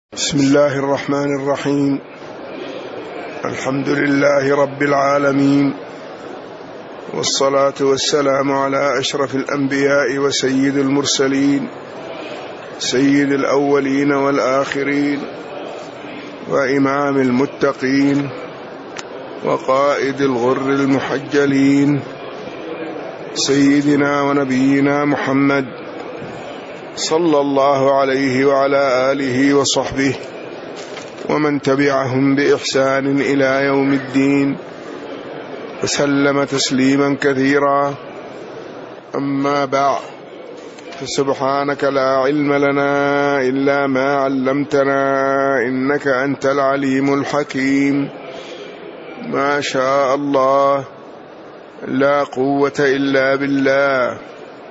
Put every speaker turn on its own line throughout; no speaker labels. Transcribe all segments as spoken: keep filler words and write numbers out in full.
بسم الله الرحمن الرحيم. الحمد لله رب العالمين، والصلاة والسلام على أشرف الأنبياء وسيد المرسلين، سيد الأولين والآخرين، وإمام المتقين، وقائد الغر المحجلين، سيدنا ونبينا محمد صلى الله عليه وعلى آله وصحبه ومن تبعهم بإحسان إلى يوم الدين، وسلم تسليما كثيرا. أما بعد، فسبحانك لا علم لنا إلا ما علمتنا إنك أنت العليم الحكيم. ما شاء الله، لا قوة إلا بالله.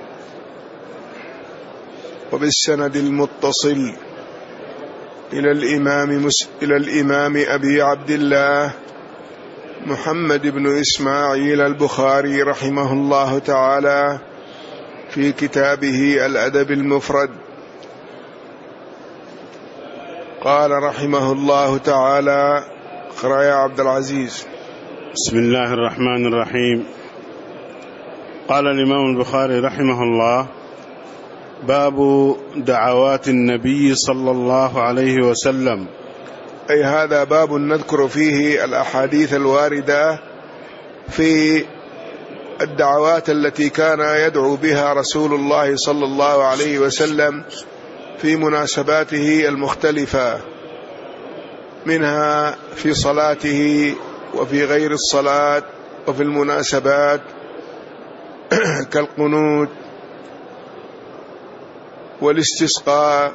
وبالسند المتصل إلى الإمام, مس... إلى الإمام أبي عبد الله محمد بن إسماعيل البخاري رحمه الله تعالى في كتابه الأدب المفرد، قال رحمه الله تعالى: اقرأ يا عبد العزيز.
بسم الله الرحمن الرحيم. قال الإمام البخاري رحمه الله: باب دعوات النبي صلى الله عليه وسلم.
أي هذا باب نذكر فيه الأحاديث الواردة في الدعوات التي كان يدعو بها رسول الله صلى الله عليه وسلم في مناسباته المختلفة، منها في صلاته وفي غير الصلاة وفي المناسبات كالقنوت والاستسقاء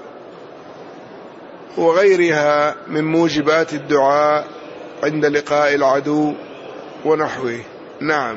وغيرها من موجبات الدعاء عند لقاء العدو ونحوه. نعم.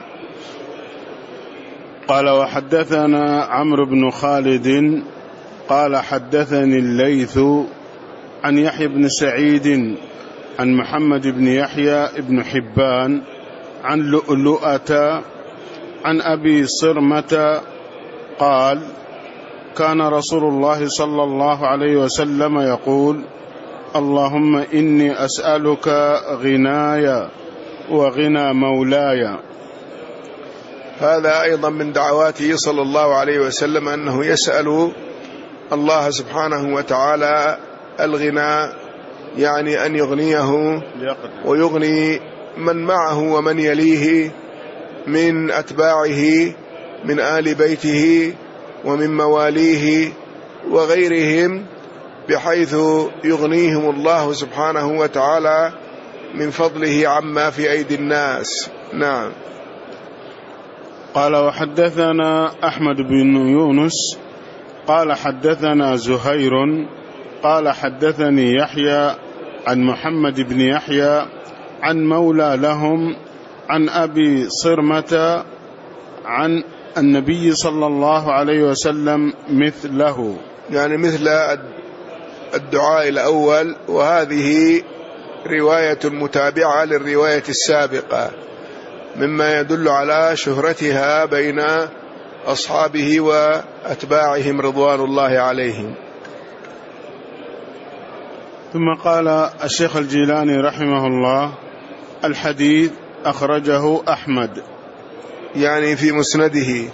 قال: وحدثنا عمرو بن خالد قال حدثني الليث عن يحيى بن سعيد عن محمد بن يحيى بن حبان عن لؤلؤة عن أبي صرمة قال: كان رسول الله صلى الله عليه وسلم يقول: اللهم إني أسألك غناي وغنى مولاي.
هذا أيضا من دعواته صلى الله عليه وسلم أنه يسأل الله سبحانه وتعالى الغنى، يعني أن يغنيه ويغني من معه ومن يليه من أتباعه من آل بيته ومن مواليه وغيرهم، بحيث يغنيهم الله سبحانه وتعالى من فضله عما في أيدي الناس. نعم.
قال: وحدثنا أحمد بن يونس قال حدثنا زهير قال حدثني يحيى عن محمد بن يحيى عن مولى لهم عن أبي صرمة عن النبي صلى الله عليه وسلم مثله،
يعني مثل الدعاء الأول، وهذه رواية متابعة للرواية السابقة، مما يدل على شهرتها بين أصحابه وأتباعهم رضوان الله عليهم.
ثم قال الشيخ الجيلاني رحمه الله: الحديث أخرجه أحمد،
يعني في مسنده.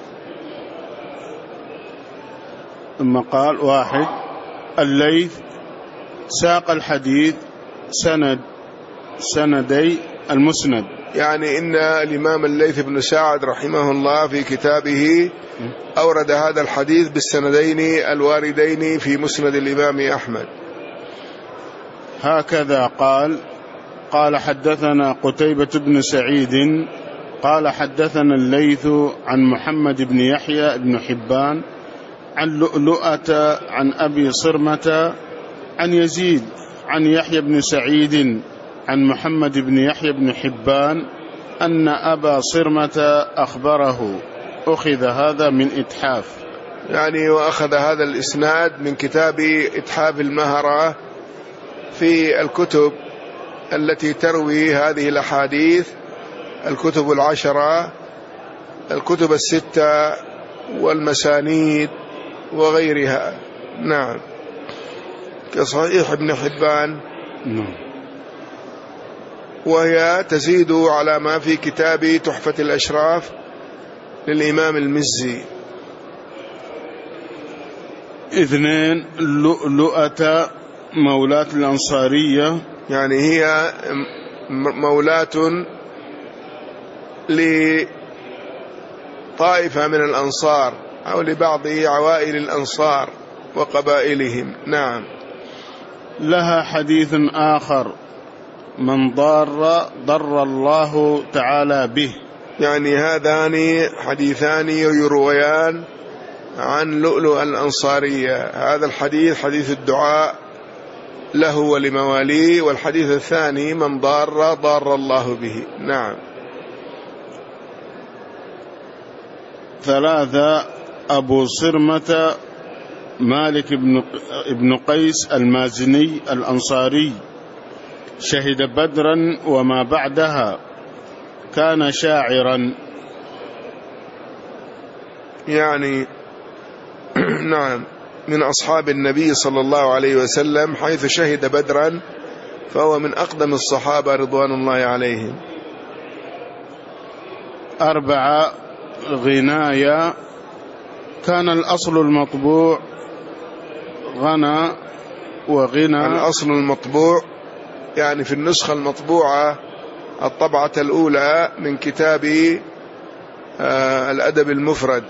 ثم قال: واحد، الليث ساق الحديث سند سندي المسند،
يعني إن الإمام الليث بن سعد رحمه الله في كتابه أورد هذا الحديث بالسندين الواردين في مسند الإمام أحمد.
هكذا قال: قال حدثنا قتيبة بن سعيد قال حدثنا الليث عن محمد بن يحيى بن حبان عن لؤلؤة عن أبي صرمة عن يزيد عن يحيى بن سعيد عن محمد بن يحيى بن حبان أن أبا صرمة أخبره. أخذ هذا من إتحاف،
يعني وأخذ هذا الإسناد من كتاب إتحاف المهرة في الكتب التي تروي هذه الأحاديث، الكتب العشرة، الكتب الستة والمسانيد وغيرها. نعم. كصحيح ابن حبان،
نعم.
وهي تزيد على ما في كتاب تحفة الأشراف للإمام المزي.
اثنين، لؤلؤة مولاة الأنصارية،
يعني هي مولاة لطائفة من الأنصار أو لبعض عوائل الأنصار وقبائلهم. نعم.
لها حديث آخر: من ضار ضر الله تعالى به.
يعني هذان حديثان يرويان عن لؤلؤ الأنصارية. هذا الحديث حديث الدعاء له ولمواليه، والحديث الثاني من ضار ضار الله به. نعم.
ثلاثة، أبو صرمة مالك بن قيس المازني الأنصاري، شهد بدرا وما بعدها، كان شاعرا.
يعني نعم، من أصحاب النبي صلى الله عليه وسلم، حيث شهد بدرا فهو من أقدم الصحابة رضوان الله عليهم.
أربعة، غناية، كان الأصل المطبوع غنى وغنى.
الأصل المطبوع يعني في النسخة المطبوعة الطبعة الأولى من كتاب آه الأدب المفرد.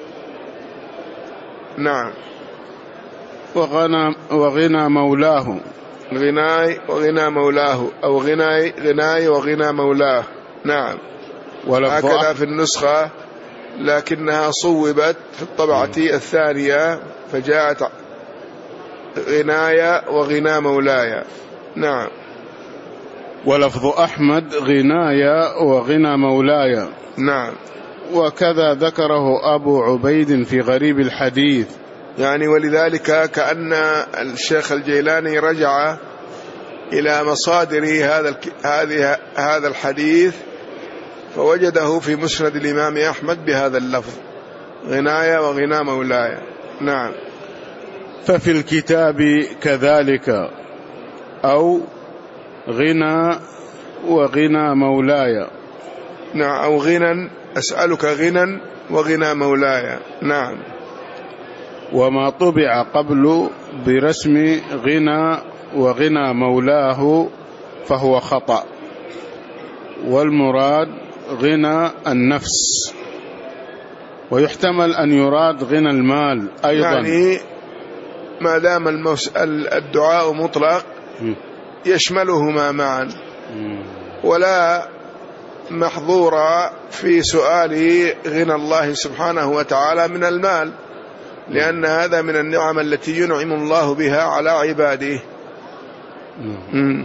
نعم.
وغنى وغنى مولاه،
غناي وغنى مولاه، أو غناي غناي وغنى مولاه. نعم. هكذا في النسخة، لكنها صوبت في الطبعة الثانية فجاءت غناية وغنى مولاي. نعم.
ولفظ أحمد غناية وغنى مولاي.
نعم.
وكذا ذكره أبو عبيد في غريب الحديث.
يعني ولذلك كأن الشيخ الجيلاني رجع إلى مصادر هذا هذه هذا الحديث فوجده في مسند الإمام أحمد بهذا اللفظ: غناية وغنى مولاي. نعم.
ففي الكتاب كذلك، أو غنى وغنى مولاي.
نعم. أو غنى، أسألك غنى وغنى مولاي. نعم.
وما طبع قبل برسم غنى وغنى مولاه فهو خطأ، والمراد غنى النفس، ويحتمل أن يراد غنى المال أيضا.
يعني ما دام الدعاء مطلق يشملهما معا، ولا محظور في سؤال غنى الله سبحانه وتعالى من المال، لأن هذا من النعم التي ينعم الله بها على عباده. مم.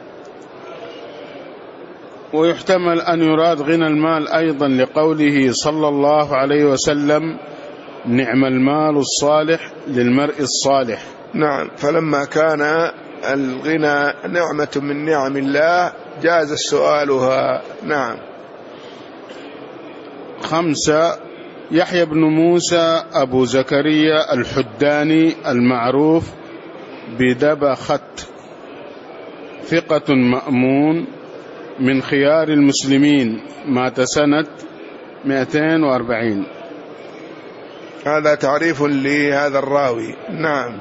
ويحتمل أن يراد غنى المال أيضا لقوله صلى الله عليه وسلم: نعم المال الصالح للمرء الصالح.
نعم. فلما كان الغنى نعمة من نعم الله جاز سؤالها. نعم.
خمسة، يحيى بن موسى أبو زكريا الحداني المعروف بدبخت، ثقة مأمون من خيار المسلمين، مات سنة مئتين وأربعين.
هذا تعريف لهذا الراوي. نعم.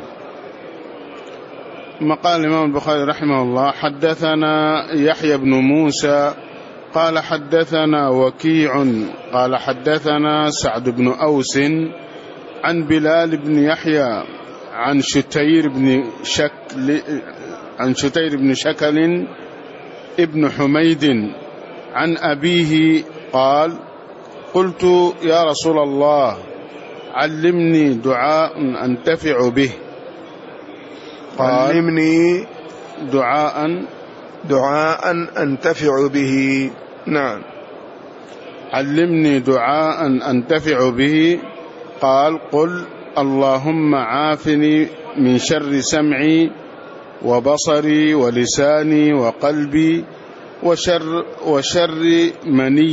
مقال الإمام البخاري رحمه الله: حدثنا يحيى بن موسى قال حدثنا وكيع قال حدثنا سعد بن أوس عن بلال بن يحيى عن شتير بن شكل عن شتير بن شكل ابن حميد عن أبيه قال: قلت يا رسول الله علمني دعاء أنتفع به. قال:
علمني
دعاء
دعاء أنتفع به. نعم.
علمني دعاء أنتفع به. قال: قل اللهم عافني من شر سمعي وبصري ولساني وقلبي وشر وشر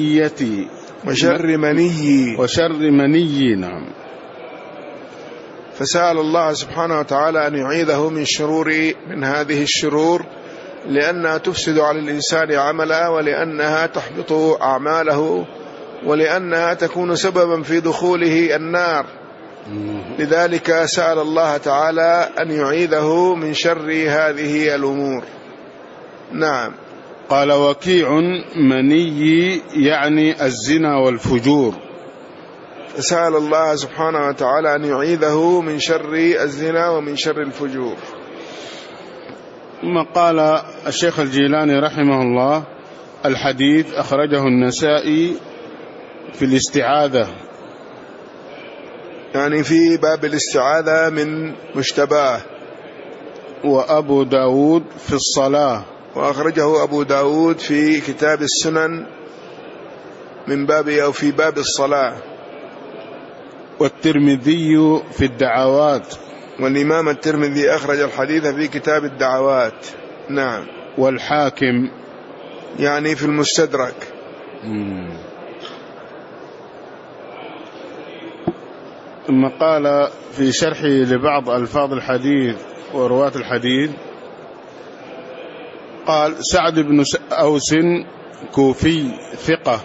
منيتي
وشر مني
وشر مني. نعم.
فسأل الله سبحانه وتعالى أن يعيذه من شرور من هذه الشرور، لأنها تفسد على الإنسان عمله، ولأنها تحبط أعماله، ولأنها تكون سببا في دخوله النار. لذلك سأل الله تعالى أن يعيذه من شر هذه الأمور. نعم.
قال وكيع مني يعني الزنا والفجور،
فسأل الله سبحانه وتعالى أن يعيذه من شر الزنا ومن شر الفجور.
ثم قال الشيخ الجيلاني رحمه الله الحديث أخرجه النسائي في الاستعاذة،
يعني في باب الاستعاذة من مشتباه،
وأبو داود في الصلاة،
وأخرجه أبو داود في كتاب السنن من باب أو في باب الصلاة،
والترمذي في الدعوات،
والإمام الترمذي أخرج الحديث في كتاب الدعوات. نعم.
والحاكم
يعني في المستدرك.
ثم قال في شرحه لبعض ألفاظ الحديث ورواة الحديث قال سعد بن أوس كوفي ثقة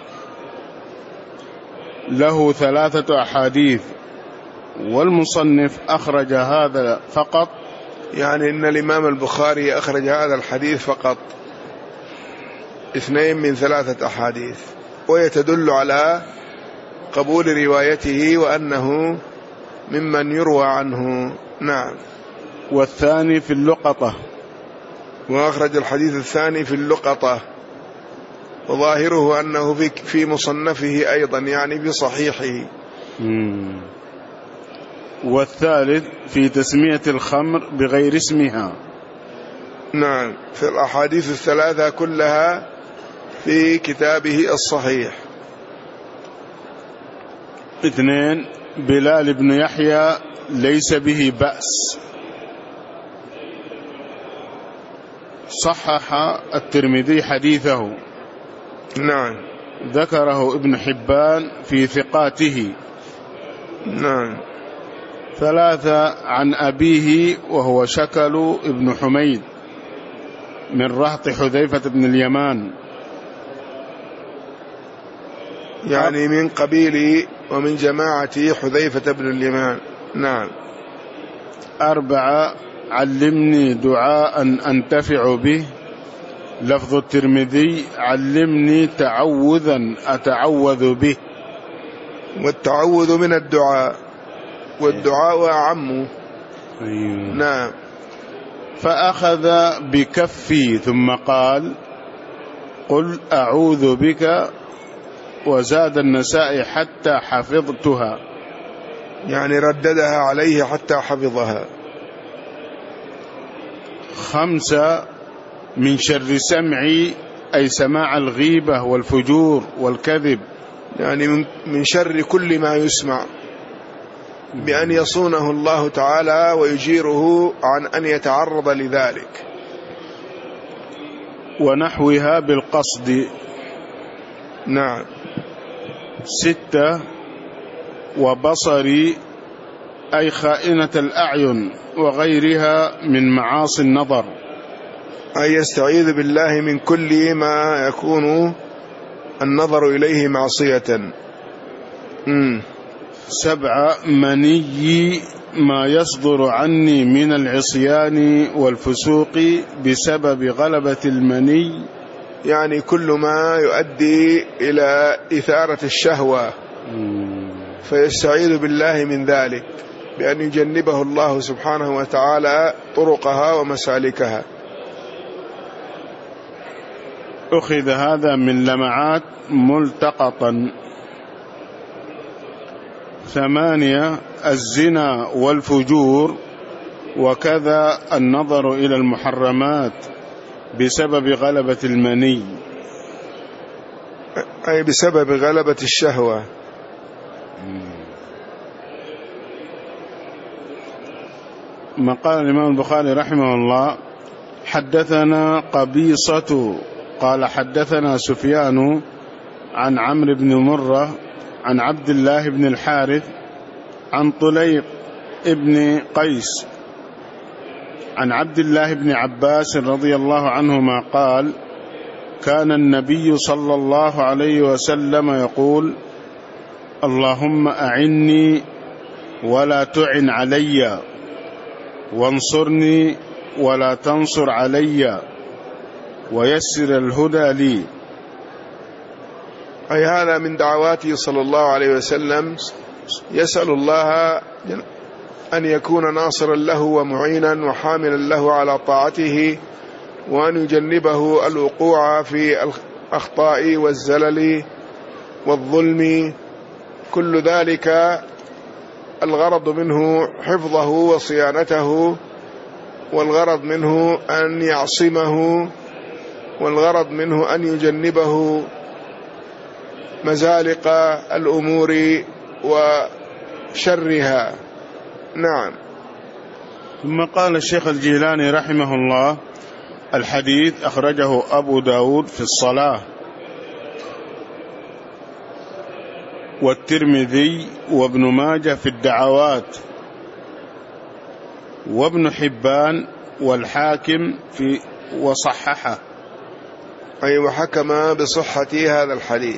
له ثلاثة أحاديث، والمصنف أخرج هذا فقط،
يعني إن الإمام البخاري أخرج هذا الحديث فقط، اثنين من ثلاثة أحاديث، ويتدل على قبول روايته وأنه ممن يروى عنه. نعم.
والثاني في اللقطة،
وأخرج الحديث الثاني في اللقطة، وظاهره أنه في في مصنفه أيضا، يعني في صحيحه.
مم. والثالث في تسمية الخمر بغير اسمها.
نعم. في الأحاديث الثلاثة كلها في كتابه الصحيح.
اثنين بلال بن يحيى ليس به بأس، صحح الترمذي حديثه.
نعم.
ذكره ابن حبان في ثقاته.
نعم.
ثلاثة عن أبيه وهو شكل ابن حميد من رهط حذيفة بن اليمان،
يعني من قبيل ومن جماعة حذيفة بن اليمان. نعم.
أربعة علمني دعاء أنتفع به، لفظ الترمذي علمني تعوذا أتعوذ به،
والتعوذ من الدعاء، والدعاء أعم.
أيوه.
نعم.
فأخذ بكفي ثم قال قل أعوذ بك، وزاد النسائي حتى حفظتها،
يعني رددها عليه حتى حفظها.
خمسة من شر سمعي أي سماع الغيبة والفجور والكذب،
يعني من شر كل ما يسمع، بأن يصونه الله تعالى ويجيره عن أن يتعرض لذلك.
ونحوها بالقصد.
نعم.
ستة وبصري أي خائنة الأعين وغيرها من معاصي النظر،
أي يستعيذ بالله من كل ما يكون النظر إليه معصية. مم.
سبعة مني ما يصدر عني من العصيان والفسوق بسبب غلبة المني،
يعني كل ما يؤدي إلى إثارة الشهوة، فيستعيذ بالله من ذلك بأن يجنبه الله سبحانه وتعالى طرقها ومسالكها.
أخذ هذا من لمعات ملتقطا. ثمانية الزنا والفجور، وكذا النظر إلى المحرمات بسبب غلبة المني،
أي بسبب غلبة الشهوة.
ما قال الإمام البخاري رحمه الله حدثنا قبيصة قال حدثنا سفيان عن عمرو بن مرة عن عبد الله بن الحارث عن طليق ابن قيس عن عبد الله بن عباس رضي الله عنهما قال: كان النبي صلى الله عليه وسلم يقول: اللهم أعني ولا تعن علي، وانصرني ولا تنصر علي، ويسر الهدى لي.
أي هذا من دعواته صلى الله عليه وسلم، يسأل الله أن يكون ناصرا له ومعينا وحاملا له على طاعته، وأن يجنبه الوقوع في الأخطاء والزلل والظلم. كل ذلك الغرض منه حفظه وصيانته، والغرض منه أن يعصمه، والغرض منه أن يجنبه مزالق الأمور وشرها. نعم.
ثم قال الشيخ الجيلاني رحمه الله: الحديث أخرجه أبو داود في الصلاة، والترمذي وابن ماجه في الدعوات، وابن حبان والحاكم في وصححه،
أي وحكم بصحة هذا الحديث.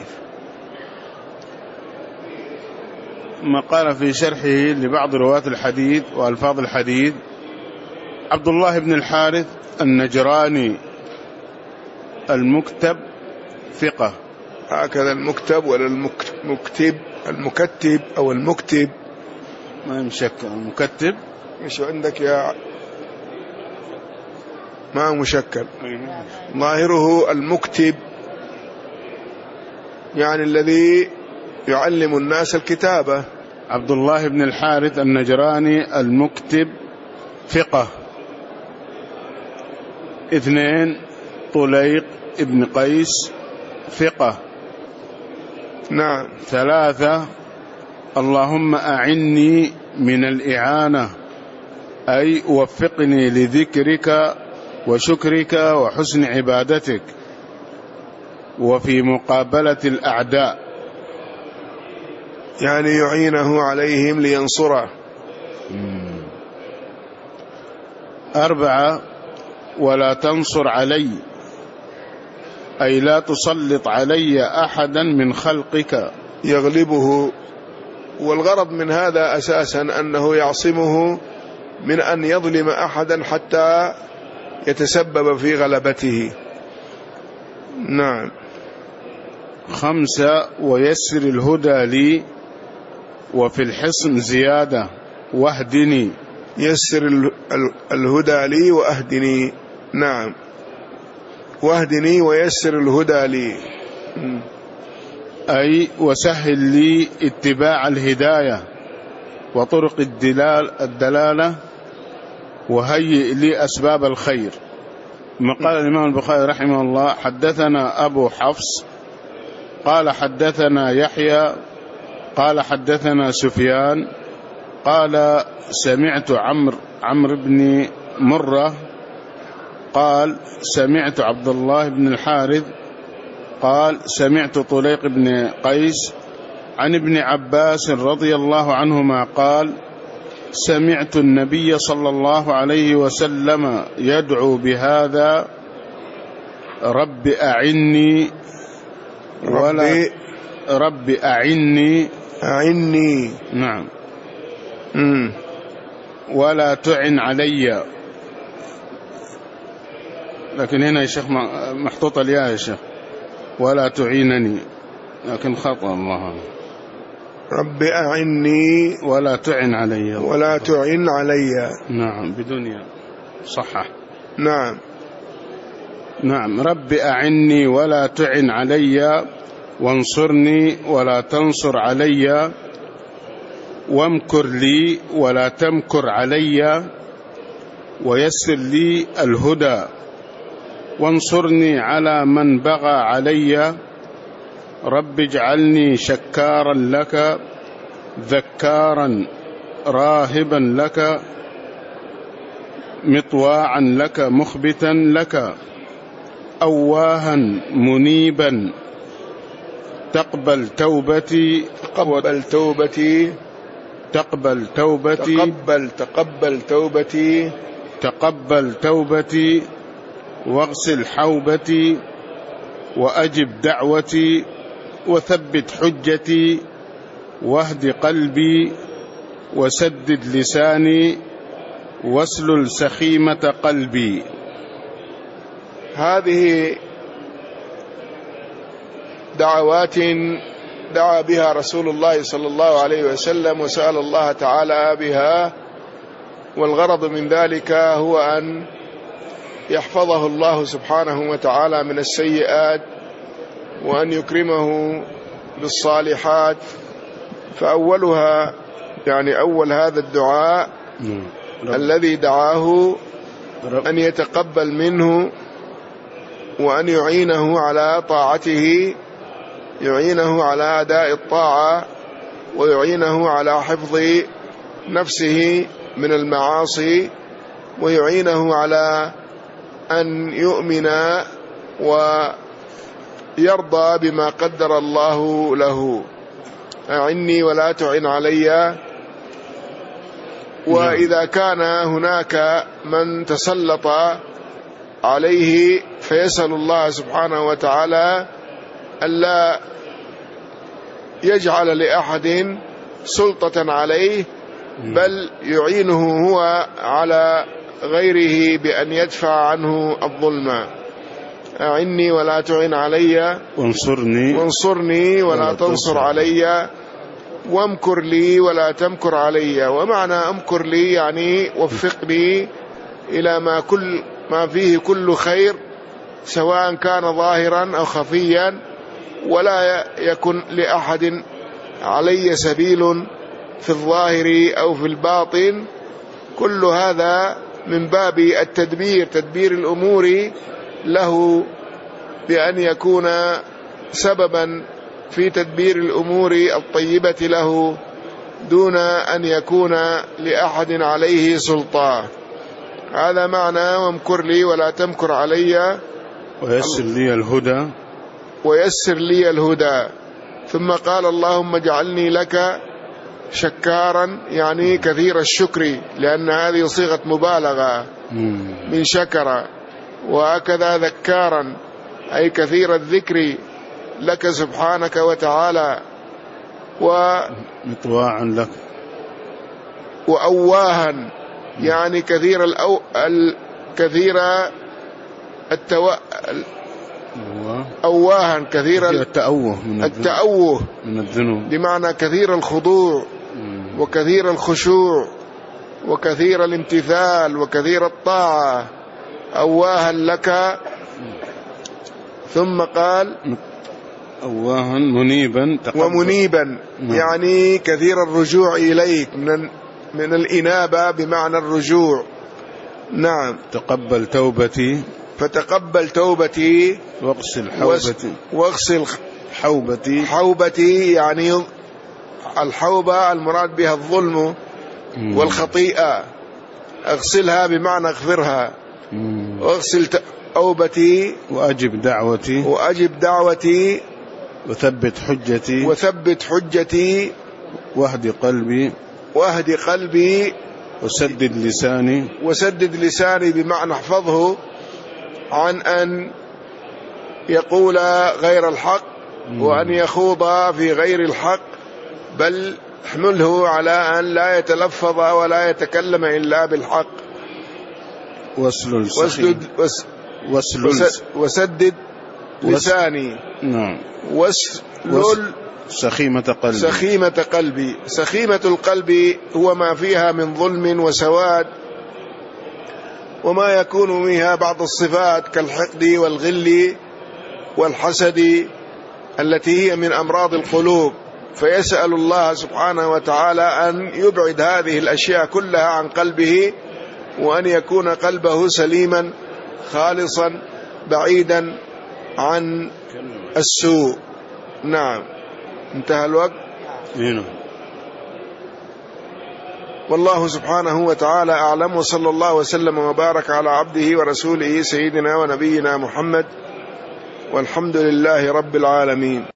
ما قال في شرحه لبعض رواة الحديث وألفاظ الحديث: عبد الله بن الحارث النجراني المكتب ثقة.
هكذا المكتب ولا المكتب؟ المكتب أو المكتب
ما يمشك. المكتب
إيش عندك يا ما مشكل؟ ظاهره المكتب، يعني الذي يعلم الناس الكتابة.
عبد الله بن الحارث النجراني المكتب ثقة. اثنين: طليق ابن قيس ثقة.
نعم.
ثلاثة: اللهم أعني من الإعانة، أي وفقني لذكرك وشكرك وحسن عبادتك وفي مقابلة الأعداء،
يعني يعينه عليهم لينصره.
أربعة: ولا تنصر علي، أي لا تسلط علي أحدا من خلقك
يغلبه. والغرض من هذا أساسا أنه يعصمه من أن يظلم أحدا حتى يتسبب في غلبته. نعم.
خمسة: ويسر الهدى لي، وفي الحصن زيادة، واهدني.
يسر الهدى لي وأهدني. نعم. واهدني ويسر الهدى لي،
أي وسهل لي اتباع الهداية وطرق الدلال الدلالة، وهيئ لي أسباب الخير. ما قال الإمام البخاري رحمه الله: حدثنا أبو حفص قال حدثنا يحيى قال حدثنا سفيان قال سمعت عمرو عمرو بن مرة قال سمعت عبد الله بن الحارث قال سمعت طليق بن قيس عن ابن عباس رضي الله عنهما قال سمعت النبي صلى الله عليه وسلم يدعو بهذا: رب أعني ولا رب أعني
أعني
نعم
مم.
ولا تعن علي. لكن هنا يا شيخ محطوط الياء يا شيخ، ولا تعينني، لكن خطأ. الله
رب أعني
ولا تعن علي
ولا تعن علي.
نعم بدون ياء صحح.
نعم.
نعم. رب أعني ولا تعن علي، وانصرني ولا تنصر علي، وامكر لي ولا تمكر علي، ويسر لي الهدى، وانصرني على من بغى علي. رب اجعلني شكارا لك، ذكارا راهبا لك، مطواعا لك مخبتا لك، أواها منيبا. تقبل توبتي
تقبل توبتي
تقبل توبتي
تقبل تقبل توبتي
تقبل توبتي واغسل حوبتي وأجب دعوتي وثبت حجتي واهد قلبي وسدد لساني واسلل سخيمة قلبي.
هذه دعوات دعا بها رسول الله صلى الله عليه وسلم وسأل الله تعالى بها، والغرض من ذلك هو أن يحفظه الله سبحانه وتعالى من السيئات وأن يكرمه بالصالحات. فأولها يعني أول هذا الدعاء الذي دعاه أن يتقبل منه وأن يعينه على طاعته، يعينه على أداء الطاعة ويعينه على حفظ نفسه من المعاصي ويعينه على أن يؤمن ويرضى بما قدر الله له. أعني ولا تعن علي. وإذا كان هناك من تسلط عليه فيسأل الله سبحانه وتعالى ألا يجعل لأحد سلطة عليه، بل يعينه هو على غيره بأن يدفع عنه الظلم. أعني ولا تعن علي
وانصرني
وانصرني ولا تنصر علي وامكر لي ولا تمكر علي. ومعنى امكر لي يعني وفقني إلى ما كل ما فيه كل خير، سواء كان ظاهرا أو خفيا، ولا يكن لأحد علي سبيل في الظاهر أو في الباطن. كل هذا من باب التدبير، تدبير الأمور له بأن يكون سببا في تدبير الأمور الطيبة له دون أن يكون لأحد عليه سلطان. هذا معنى وامكر لي ولا تمكر علي
ويسر لي الهدى
ويسر لي الهدى. ثم قال اللهم اجعلني لك شكارا، يعني كثير الشكر، لأن هذه صيغة مبالغة من شكر. وهكذا ذكارا أي كثير الذكر لك سبحانك وتعالى.
ومطواعا لك.
وأواها يعني كثير الأو... الكثير التو... أواها كثير
التأوه من
التأوه
من الذنوب،
بمعنى كثير الخضوع وكثير الخشوع وكثير الامتثال وكثير الطاعة. أواها لك. ثم قال
أواها منيبا
ومنيبا يعني كثير الرجوع إليك، من من الإنابة بمعنى الرجوع. نعم.
تقبل توبتي
فتقبل توبتي
واغسل حوبتي
واغسل
حوبتي
حوبتي يعني الحوبة المراد بها الظلم والخطيئة، اغسلها بمعنى اغفرها. واغسل توبتي
وأجب دعوتي
وأجب دعوتي
وثبت حجتي
وثبت حجتي
واهد قلبي
واهد قلبي
وسدد لساني
وسدد لساني بمعنى احفظه عن أن يقول غير الحق وأن يخوض في غير الحق، بل احمله على أن لا يتلفظ ولا يتكلم إلا بالحق.
واسلل
وسدد وسدد, وسدد لساني.
نعم.
واسلل
سخيمة قلبي
سخيمة قلبي. سخيمة القلب هو ما فيها من ظلم وسواد وما يكون منها بعض الصفات كالحقد والغل والحسد التي هي من أمراض القلوب. فيسأل الله سبحانه وتعالى أن يبعد هذه الأشياء كلها عن قلبه، وأن يكون قلبه سليما خالصا بعيدا عن السوء. نعم. انتهى الوقت.
هنا.
والله سبحانه وتعالى أعلم، وصلى الله وسلم وبارك على عبده ورسوله سيدنا ونبينا محمد، والحمد لله رب العالمين.